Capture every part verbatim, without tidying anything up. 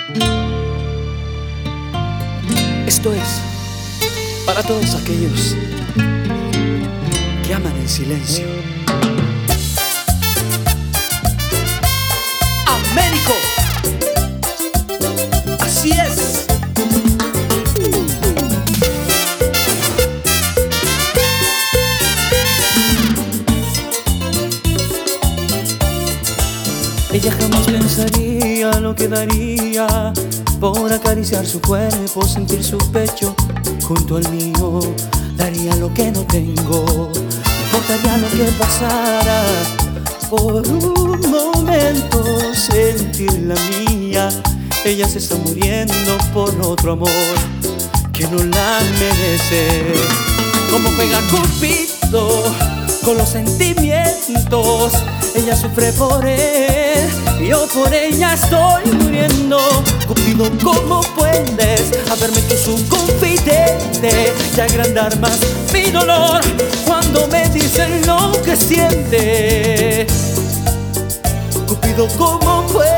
Esto es para todos aquellos que aman en silencio. Américo, así es. Ella jamás pensaría lo que daría por acariciar su cuerpo, sentir su pecho junto al mío. Daría lo que no tengo, no importaría lo que pasara. Por un momento sentir la mía. Ella se está muriendo por otro amor que no la merece. Como juega Cupido con los sentimientos, ella sufre por él y yo por ella estoy muriendo. Cupido, ¿cómo puedes haberme hecho su confidente y agrandar más mi dolor cuando me dicen lo que siente? Cupido, ¿cómo puedes?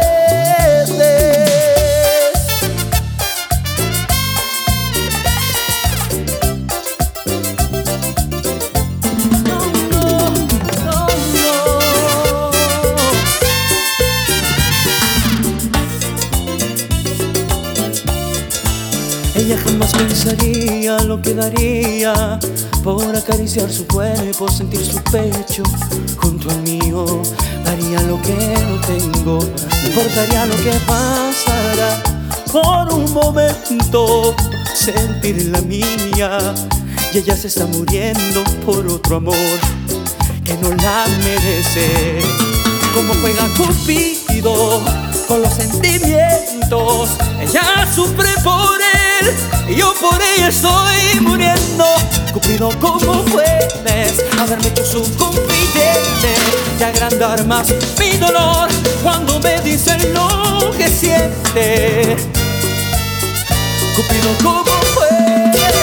Ella jamás pensaría lo que daría por acariciar su cuerpo, sentir su pecho junto al mío. Daría lo que no tengo, no importaría lo que pasara. Por un momento sentir la mía. Y ella se está muriendo por otro amor que no la merece. Como juega Cupido con los sentimientos, ella sufre por él y yo por ella estoy muriendo. Cupido, ¿cómo puedes haberme hecho su confidente y agrandar más mi dolor cuando me dicen lo que siente? Cupido, ¿cómo puedes?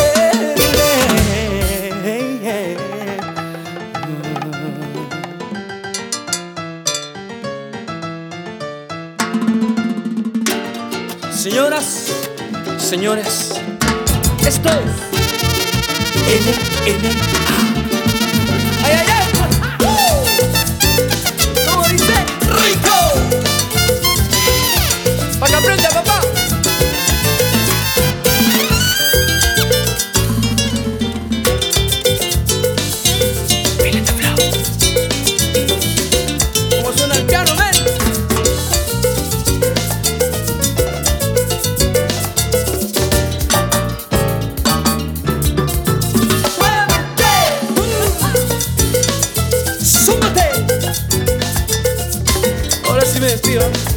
Señoras, señores, esto es N N A. ¡Ay, ay, ay! ¡Uh! ¿Cómo dice? ¡Rico! ¡Para que aprenda, papá! Pílate, flow. ¿Cómo suena el piano, men? Ahora sí me despido.